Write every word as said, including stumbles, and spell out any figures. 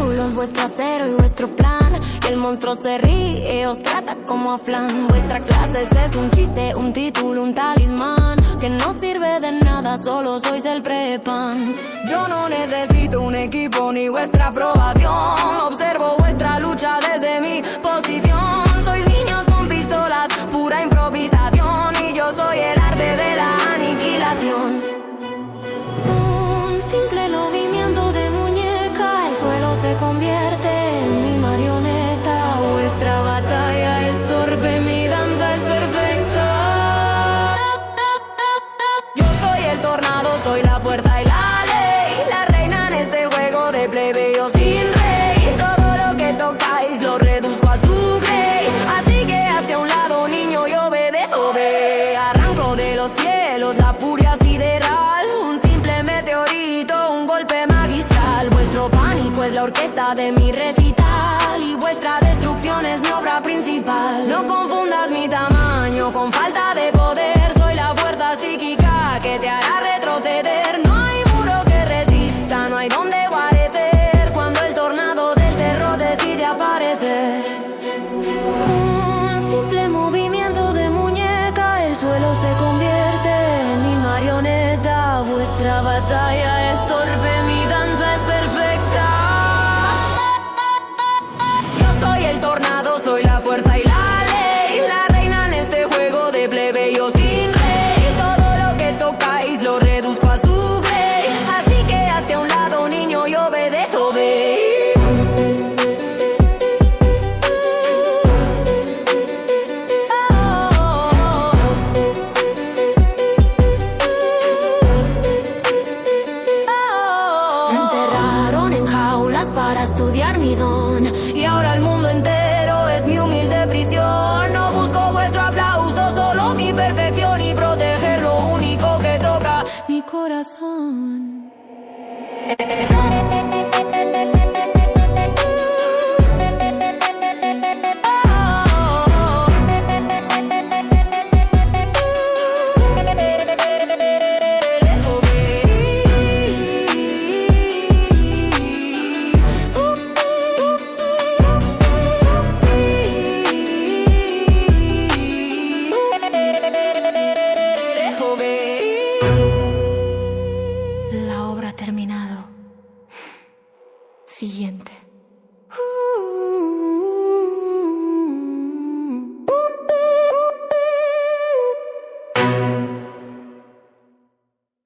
tentáculos, vuestro acero y vuestro plan. Y el monstruo se ríe, os trata como a flan. Vuestra clase es un chiste, un título, un talismán que no sirve de nada, solo sois el prepan. Yo no necesito un equipo ni vuestra aprobación. Observo vuestra lucha desde mi posición. Sois niños con pistolas, pura improvisación. Y yo soy el arte de la aniquilación. Un simple movimiento de muñeca, el suelo se convierte en mi marioneta. Vuestra batalla es torpe, mi danza es perfecta. Yo soy el tornado, soy la fuerza y la ley, la reina en este juego de plebeyos sin rey. Todo lo que tocáis lo reduzco a su grey. Así que hazte a un lado, niño, y obedezco, ve. Arranco de los cielos la furia sideral, un simple meteorito, un golpe magistral. Vuestro pánico es la orquesta de mi recital y vuestra destrucción es mi obra principal. No confundas mi tamaño con falta de poder. Soy la fuerza psíquica que te hará retroceder. No hay muro que resista, no hay donde guarecer cuando el tornado del terror decide aparecer. Un simple movimiento de muñeca, el suelo se convierte en mi marioneta. Vuestra batalla es torpe, mi danza es perfecta. Yo soy el tornado, soy la fuerza y la ley, la reina en este juego de plebeyos sin rey. Todo lo que tocáis lo reduzco a su grey. Así que hazte a un lado, niño, y obedezco, ve. Para estudiar mi don y ahora el mundo entero es mi humilde prisión. No busco vuestro aplauso, solo mi perfección y proteger lo único que toca mi corazón. La obra ha terminado. Siguiente.